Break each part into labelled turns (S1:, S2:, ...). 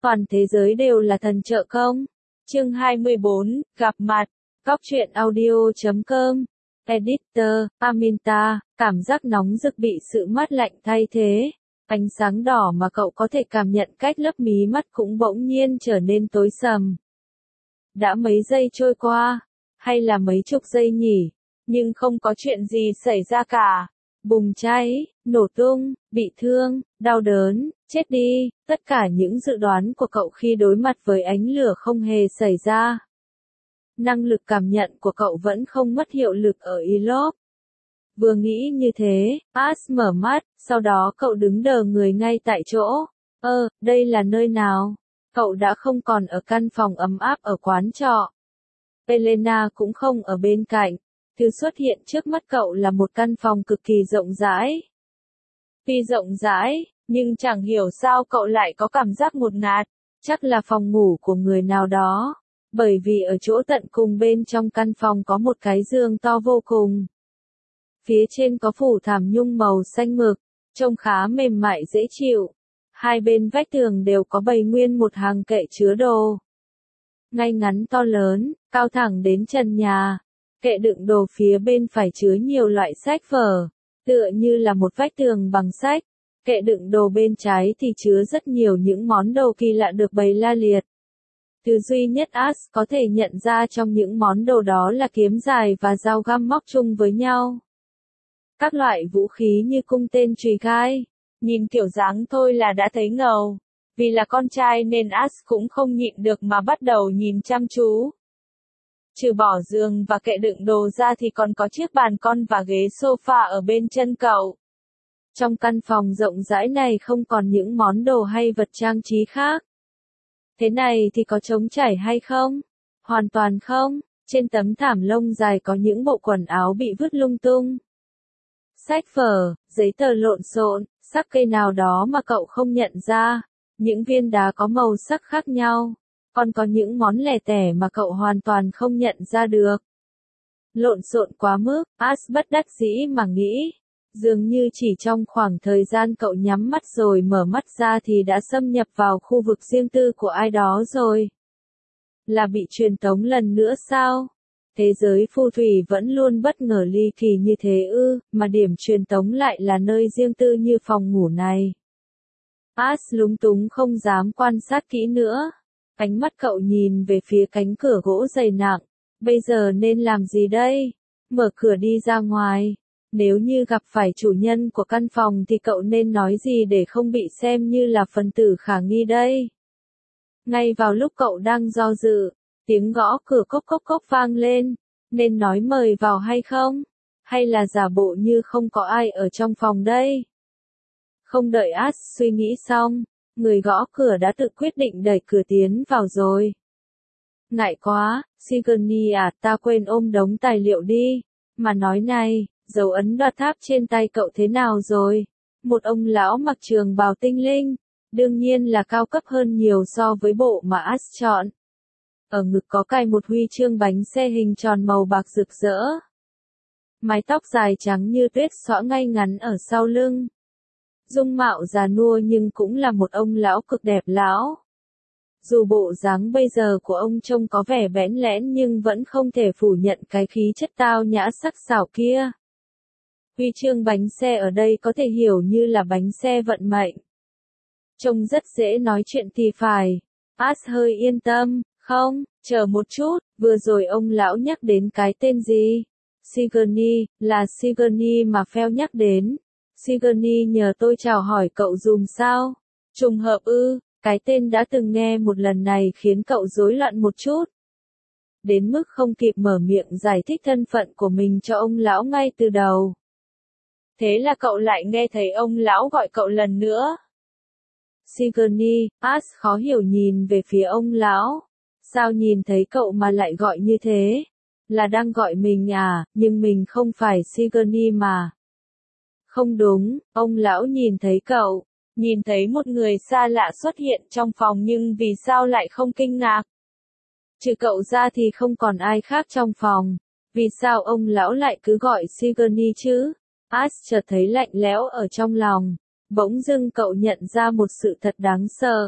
S1: Toàn thế giới đều là thần trợ công. Chương 24, gặp mặt. Góc truyện audio.com. Editor, Aminta, cảm giác nóng rực bị sự mát lạnh thay thế. Ánh sáng đỏ mà cậu có thể cảm nhận cách lớp mí mắt cũng bỗng nhiên trở nên tối sầm. Đã mấy giây trôi qua, hay là mấy chục giây nhỉ, nhưng không có chuyện gì xảy ra cả. Bùng cháy, nổ tung, bị thương, đau đớn, chết đi, tất cả những dự đoán của cậu khi đối mặt với ánh lửa không hề xảy ra. Năng lực cảm nhận của cậu vẫn không mất hiệu lực ở Elop. Vừa nghĩ như thế, Ash mở mắt, sau đó cậu đứng đờ người ngay tại chỗ. Đây là nơi nào? Cậu đã không còn ở căn phòng ấm áp ở quán trọ. Elena cũng không ở bên cạnh. Thứ xuất hiện trước mắt cậu là một căn phòng cực kỳ rộng rãi. Tuy rộng rãi, nhưng chẳng hiểu sao cậu lại có cảm giác ngột ngạt, chắc là phòng ngủ của người nào đó. Bởi vì ở chỗ tận cùng bên trong căn phòng có một cái giường to vô cùng. Phía trên có phủ thảm nhung màu xanh mực, trông khá mềm mại dễ chịu. Hai bên vách tường đều có bày nguyên một hàng kệ chứa đồ. Ngay ngắn to lớn, cao thẳng đến trần nhà. Kệ đựng đồ phía bên phải chứa nhiều loại sách vở, tựa như là một vách tường bằng sách. Kệ đựng đồ bên trái thì chứa rất nhiều những món đồ kỳ lạ được bày la liệt. Thứ duy nhất Ash có thể nhận ra trong những món đồ đó là kiếm dài và dao găm móc chung với nhau. Các loại vũ khí như cung tên chùy gai, nhìn kiểu dáng thôi là đã thấy ngầu. Vì là con trai nên Ash cũng không nhịn được mà bắt đầu nhìn chăm chú. Trừ bỏ giường và kệ đựng đồ ra thì còn có chiếc bàn con và ghế sofa ở bên chân cậu. Trong căn phòng rộng rãi này không còn những món đồ hay vật trang trí khác. Thế này thì có trống trải hay không? Hoàn toàn không. Trên tấm thảm lông dài có những bộ quần áo bị vứt lung tung. Sách vở, giấy tờ lộn xộn, sắc cây nào đó mà cậu không nhận ra. Những viên đá có màu sắc khác nhau. Còn có những món lẻ tẻ mà cậu hoàn toàn không nhận ra được. Lộn xộn quá mức, Ash bất đắc dĩ mà nghĩ. Dường như chỉ trong khoảng thời gian cậu nhắm mắt rồi mở mắt ra thì đã xâm nhập vào khu vực riêng tư của ai đó rồi. Là bị truyền tống lần nữa sao? Thế giới phù thủy vẫn luôn bất ngờ ly kỳ như thế ư, mà điểm truyền tống lại là nơi riêng tư như phòng ngủ này. Ash lúng túng không dám quan sát kỹ nữa. Ánh mắt cậu nhìn về phía cánh cửa gỗ dày nặng. Bây giờ nên làm gì đây? Mở cửa đi ra ngoài. Nếu như gặp phải chủ nhân của căn phòng thì cậu nên nói gì để không bị xem như là phần tử khả nghi đây? Ngay vào lúc cậu đang do dự, tiếng gõ cửa cốc cốc cốc vang lên. Nên nói mời vào hay không? Hay là giả bộ như không có ai ở trong phòng đây? Không đợi Ash suy nghĩ xong, người gõ cửa đã tự quyết định đẩy cửa tiến vào rồi. Ngại quá, Sigourney à, ta quên ôm đống tài liệu đi. Mà nói này, dấu ấn đoạt tháp trên tay cậu thế nào rồi? Một ông lão mặc trường bào tinh linh, đương nhiên là cao cấp hơn nhiều so với bộ mà Ash chọn. Ở ngực có cài một huy chương bánh xe hình tròn màu bạc rực rỡ. Mái tóc dài trắng như tuyết xõa ngay ngắn ở sau lưng. Dung mạo già nua nhưng cũng là một ông lão cực đẹp lão. Dù bộ dáng bây giờ của ông trông có vẻ bẽn lẽn nhưng vẫn không thể phủ nhận cái khí chất tao nhã sắc sảo kia. Huy chương bánh xe ở đây có thể hiểu như là bánh xe vận mệnh. Trông rất dễ nói chuyện thì phải. Ash hơi yên tâm, không, chờ một chút, vừa rồi ông lão nhắc đến cái tên gì? Sigourney, là Sigourney mà Phèo nhắc đến. Sigourney nhờ tôi chào hỏi cậu dùm sao? Trùng hợp ư? Cái tên đã từng nghe một lần này khiến cậu rối loạn một chút. Đến mức không kịp mở miệng giải thích thân phận của mình cho ông lão ngay từ đầu. Thế là cậu lại nghe thấy ông lão gọi cậu lần nữa. Sigourney, Ash khó hiểu nhìn về phía ông lão. Sao nhìn thấy cậu mà lại gọi như thế? Là đang gọi mình à, nhưng mình không phải Sigourney mà. Không đúng, ông lão nhìn thấy cậu. Nhìn thấy một người xa lạ xuất hiện trong phòng nhưng vì sao lại không kinh ngạc? Trừ cậu ra thì không còn ai khác trong phòng. Vì sao ông lão lại cứ gọi Sigourney chứ? Ash chợt thấy lạnh lẽo ở trong lòng. Bỗng dưng cậu nhận ra một sự thật đáng sợ.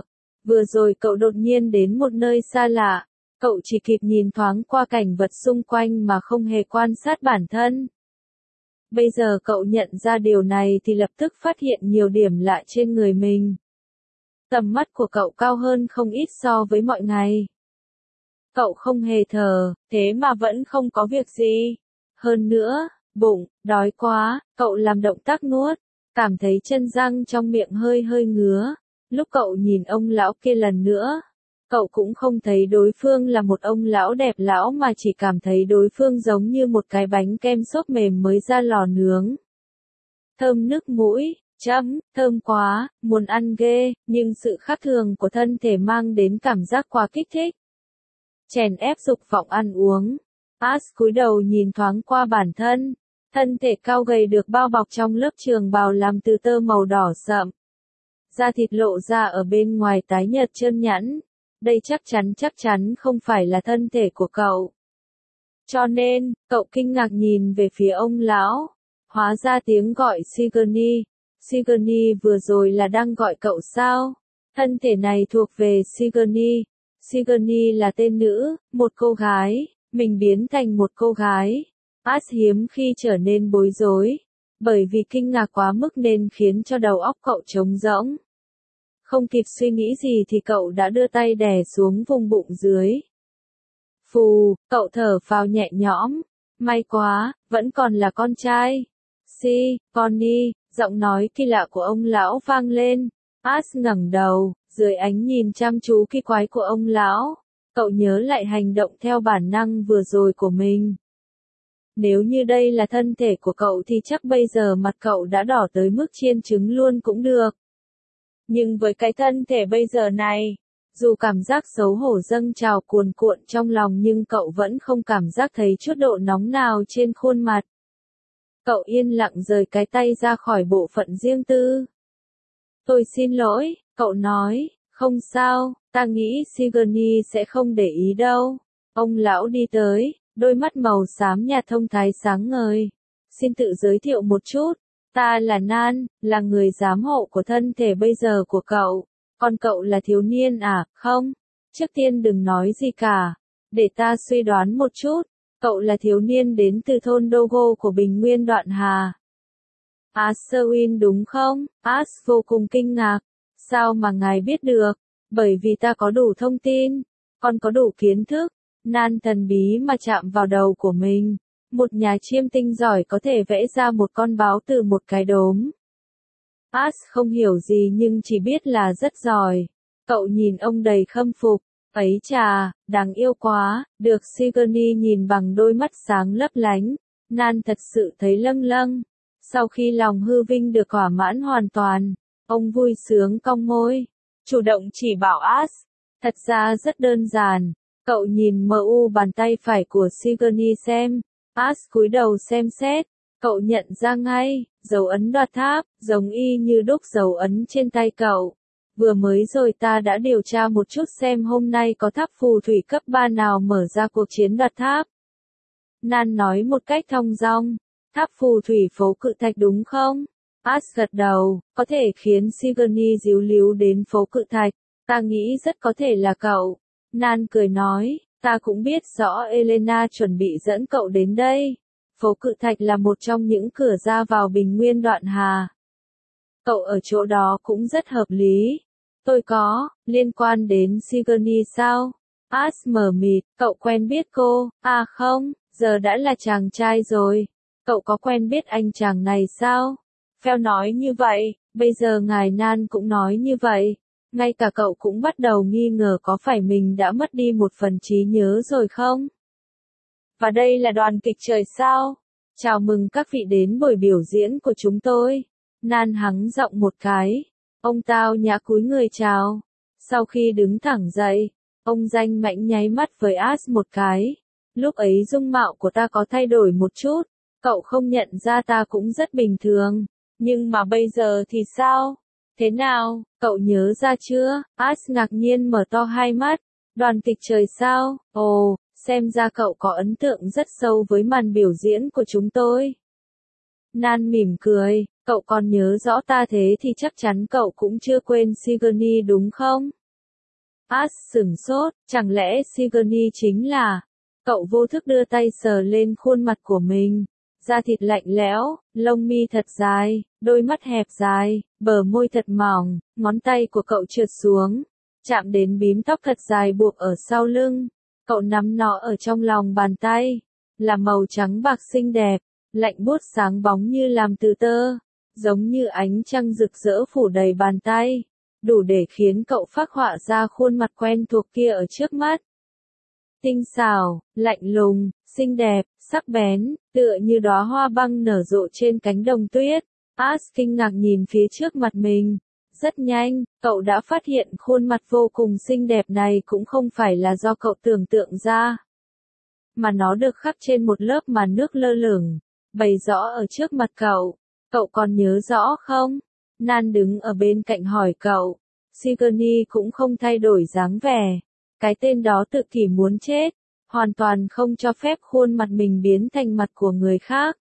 S1: Vừa rồi cậu đột nhiên đến một nơi xa lạ, cậu chỉ kịp nhìn thoáng qua cảnh vật xung quanh mà không hề quan sát bản thân. Bây giờ cậu nhận ra điều này thì lập tức phát hiện nhiều điểm lạ trên người mình. Tầm mắt của cậu cao hơn không ít so với mọi ngày. Cậu không hề thở, thế mà vẫn không có việc gì. Hơn nữa, bụng, đói quá, cậu làm động tác nuốt, cảm thấy chân răng trong miệng hơi hơi ngứa. Lúc cậu nhìn ông lão kia lần nữa, cậu cũng không thấy đối phương là một ông lão đẹp lão mà chỉ cảm thấy đối phương giống như một cái bánh kem xốp mềm mới ra lò nướng. Thơm nức mũi, thơm quá, muốn ăn ghê, nhưng sự khác thường của thân thể mang đến cảm giác quá kích thích. Chèn ép dục vọng ăn uống. As cúi đầu nhìn thoáng qua bản thân, thân thể cao gầy được bao bọc trong lớp trường bào làm từ tơ màu đỏ sậm. Da thịt lộ ra ở bên ngoài tái nhợt trơn nhẵn. Đây chắc chắn không phải là thân thể của cậu. Cho nên, cậu kinh ngạc nhìn về phía ông lão. Hóa ra tiếng gọi Sigourney. Sigourney vừa rồi là đang gọi cậu sao? Thân thể này thuộc về Sigourney. Sigourney là tên nữ, một cô gái. Mình biến thành một cô gái. As hiếm khi trở nên bối rối. Bởi vì kinh ngạc quá mức nên khiến cho đầu óc cậu trống rỗng. Không kịp suy nghĩ gì thì cậu đã đưa tay đè xuống vùng bụng dưới. Phù, cậu thở phào nhẹ nhõm. May quá, vẫn còn là con trai. Connie, giọng nói kỳ lạ của ông lão vang lên. As ngẩng đầu, dưới ánh nhìn chăm chú kỳ quái của ông lão. Cậu nhớ lại hành động theo bản năng vừa rồi của mình. Nếu như đây là thân thể của cậu thì chắc bây giờ mặt cậu đã đỏ tới mức chiên trứng luôn cũng được. Nhưng với cái thân thể bây giờ này, dù cảm giác xấu hổ dâng trào cuồn cuộn trong lòng nhưng cậu vẫn không cảm giác thấy chút độ nóng nào trên khuôn mặt. Cậu yên lặng rời cái tay ra khỏi bộ phận riêng tư. Tôi xin lỗi, cậu nói, không sao, ta nghĩ Sigourney sẽ không để ý đâu. Ông lão đi tới, đôi mắt màu xám nhạt thông thái sáng ngời. Xin tự giới thiệu một chút. Ta là Nan, là người giám hộ của thân thể bây giờ của cậu. Còn cậu là thiếu niên à, không? Trước tiên đừng nói gì cả. Để ta suy đoán một chút. Cậu là thiếu niên đến từ thôn Dogo của Bình Nguyên Đoạn Hà. Aswin đúng không? As vô cùng kinh ngạc. Sao mà ngài biết được? Bởi vì ta có đủ thông tin. Còn có đủ kiến thức. Nan thần bí mà chạm vào đầu của mình. Một nhà chiêm tinh giỏi có thể vẽ ra một con báo từ một cái đốm. As không hiểu gì nhưng chỉ biết là rất giỏi. Cậu nhìn ông đầy khâm phục. Ấy chà, đáng yêu quá, được Sigourney nhìn bằng đôi mắt sáng lấp lánh. Nan thật sự thấy lâng lâng. Sau khi lòng hư vinh được thỏa mãn hoàn toàn, ông vui sướng cong môi. Chủ động chỉ bảo As. Thật ra rất đơn giản. Cậu nhìn mu bàn tay phải của Sigourney xem. As cúi đầu xem xét. Cậu nhận ra ngay, dấu ấn đoạt tháp, giống y như đúc dấu ấn trên tay cậu. Vừa mới rồi ta đã điều tra một chút xem hôm nay có tháp phù thủy cấp 3 nào mở ra cuộc chiến đoạt tháp. Nan nói một cách thong dong. Tháp phù thủy phố cự thạch đúng không? As gật đầu, có thể khiến Sigourney díu líu đến phố cự thạch. Ta nghĩ rất có thể là cậu. Nan cười nói, ta cũng biết rõ Elena chuẩn bị dẫn cậu đến đây. Phố cự thạch là một trong những cửa ra vào Bình Nguyên Đoạn Hà. Cậu ở chỗ đó cũng rất hợp lý. Tôi có, liên quan đến Sigourney sao? As mờ mịt, cậu quen biết cô, à không, giờ đã là chàng trai rồi. Cậu có quen biết anh chàng này sao? Phèo nói như vậy, bây giờ ngài Nan cũng nói như vậy. Ngay cả cậu cũng bắt đầu nghi ngờ có phải mình đã mất đi một phần trí nhớ rồi không? Và đây là đoàn kịch trời sao? Chào mừng các vị đến buổi biểu diễn của chúng tôi. Nan hắng giọng một cái. Ông tao nhã cúi người chào. Sau khi đứng thẳng dậy, ông danh mãnh nháy mắt với As một cái. Lúc ấy dung mạo của ta có thay đổi một chút. Cậu không nhận ra ta cũng rất bình thường. Nhưng mà bây giờ thì sao? Thế nào, cậu nhớ ra chưa? As ngạc nhiên mở to hai mắt. Đoàn kịch trời sao? Ồ, xem ra cậu có ấn tượng rất sâu với màn biểu diễn của chúng tôi. Nan mỉm cười, cậu còn nhớ rõ ta thế thì chắc chắn cậu cũng chưa quên Sigourney đúng không? As sửng sốt, chẳng lẽ Sigourney chính là... Cậu vô thức đưa tay sờ lên khuôn mặt của mình. Da thịt lạnh lẽo, lông mi thật dài, đôi mắt hẹp dài, bờ môi thật mỏng, ngón tay của cậu trượt xuống, chạm đến bím tóc thật dài buộc ở sau lưng. Cậu nắm nó ở trong lòng bàn tay, là màu trắng bạc xinh đẹp, lạnh buốt sáng bóng như làm từ tơ, giống như ánh trăng rực rỡ phủ đầy bàn tay, đủ để khiến cậu phác họa ra khuôn mặt quen thuộc kia ở trước mắt. Tinh xảo, lạnh lùng, xinh đẹp, sắc bén, tựa như đóa hoa băng nở rộ trên cánh đồng tuyết. As kinh ngạc nhìn phía trước mặt mình. Rất nhanh, cậu đã phát hiện khuôn mặt vô cùng xinh đẹp này cũng không phải là do cậu tưởng tượng ra, mà nó được khắc trên một lớp màn nước lơ lửng, bày rõ ở trước mặt cậu. Cậu còn nhớ rõ không? Nan đứng ở bên cạnh hỏi cậu. Sigourney cũng không thay đổi dáng vẻ. Cái tên đó tự kỷ muốn chết, hoàn toàn không cho phép khuôn mặt mình biến thành mặt của người khác.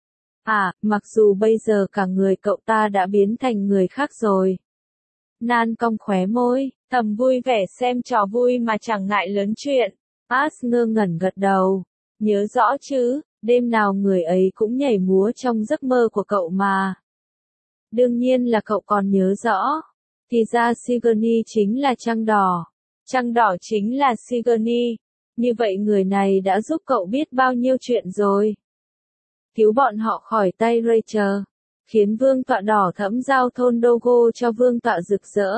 S1: À, mặc dù bây giờ cả người cậu ta đã biến thành người khác rồi. Nan cong khóe môi, thầm vui vẻ xem trò vui mà chẳng ngại lớn chuyện. As ngơ ngẩn gật đầu. Nhớ rõ chứ, đêm nào người ấy cũng nhảy múa trong giấc mơ của cậu mà. Đương nhiên là cậu còn nhớ rõ. Thì ra Sigourney chính là trăng đỏ. Trăng đỏ chính là Sigourney. Như vậy người này đã giúp cậu biết bao nhiêu chuyện rồi. Cứu bọn họ khỏi tay Rachel. Khiến vương tọa đỏ thẫm giao thôn Dogo cho vương tọa rực rỡ.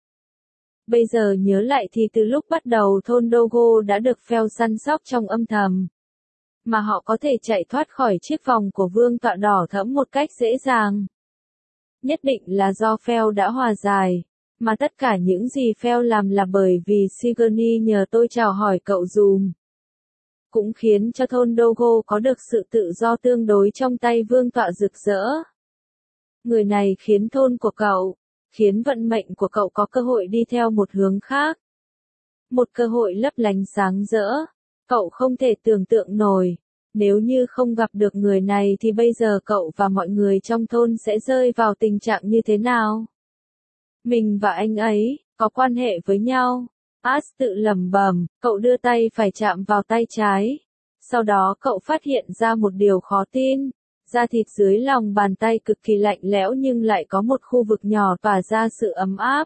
S1: Bây giờ nhớ lại thì từ lúc bắt đầu thôn Dogo đã được Phèo săn sóc trong âm thầm. Mà họ có thể chạy thoát khỏi chiếc vòng của vương tọa đỏ thẫm một cách dễ dàng. Nhất định là do Phèo đã hòa giải. Mà tất cả những gì Phèo làm là bởi vì Sigourney nhờ tôi chào hỏi cậu dùm. Cũng khiến cho thôn Dogo có được sự tự do tương đối trong tay vương tọa rực rỡ. Người này khiến thôn của cậu, khiến vận mệnh của cậu có cơ hội đi theo một hướng khác. Một cơ hội lấp lánh sáng rỡ. Cậu không thể tưởng tượng nổi. Nếu như không gặp được người này thì bây giờ cậu và mọi người trong thôn sẽ rơi vào tình trạng như thế nào? Mình và anh ấy, có quan hệ với nhau. As tự lẩm bẩm, cậu đưa tay phải chạm vào tay trái. Sau đó cậu phát hiện ra một điều khó tin. Da thịt dưới lòng bàn tay cực kỳ lạnh lẽo nhưng lại có một khu vực nhỏ tỏa ra sự ấm áp.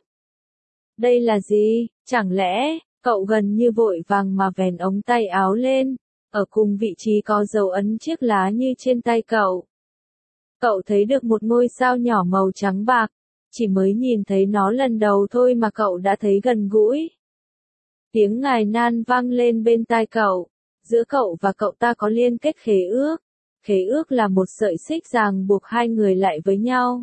S1: Đây là gì? Chẳng lẽ, cậu gần như vội vàng mà vén ống tay áo lên. Ở cùng vị trí có dấu ấn chiếc lá như trên tay cậu. Cậu thấy được một ngôi sao nhỏ màu trắng bạc. Chỉ mới nhìn thấy nó lần đầu thôi mà cậu đã thấy gần gũi. Tiếng ngài Nan vang lên bên tai cậu. Giữa cậu và cậu ta có liên kết khế ước. Khế ước là một sợi xích ràng buộc hai người lại với nhau.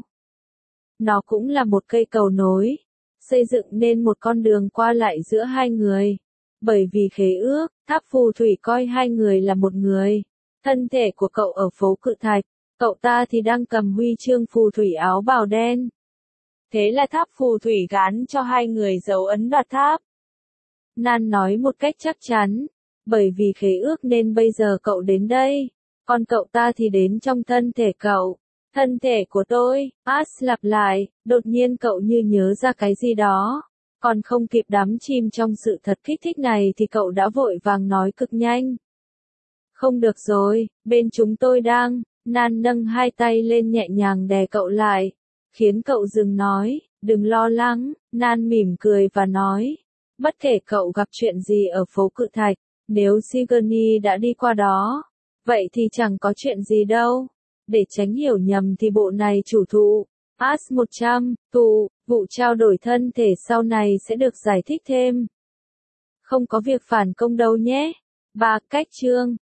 S1: Nó cũng là một cây cầu nối, xây dựng nên một con đường qua lại giữa hai người. Bởi vì khế ước, tháp phù thủy coi hai người là một người. Thân thể của cậu ở phố Cự Thạch, cậu ta thì đang cầm huy chương phù thủy áo bào đen. Thế là tháp phù thủy gán cho hai người dấu ấn đoạt tháp. Nan nói một cách chắc chắn, bởi vì khế ước nên bây giờ cậu đến đây. Còn cậu ta thì đến trong thân thể cậu. Thân thể của tôi, As lặp lại, đột nhiên cậu như nhớ ra cái gì đó. Còn không kịp đắm chìm trong sự thật kích thích này thì cậu đã vội vàng nói cực nhanh. Không được rồi, bên chúng tôi đang, Nan nâng hai tay lên nhẹ nhàng đè cậu lại. Khiến cậu dừng nói, đừng lo lắng, Nan mỉm cười và nói. Bất kể cậu gặp chuyện gì ở phố Cự Thạch, nếu Sigourney đã đi qua đó. Vậy thì chẳng có chuyện gì đâu. Để tránh hiểu nhầm thì bộ này chủ thụ, As 100, vụ trao đổi thân thể sau này sẽ được giải thích thêm. Không có việc phản công đâu nhé. 3. Cách chương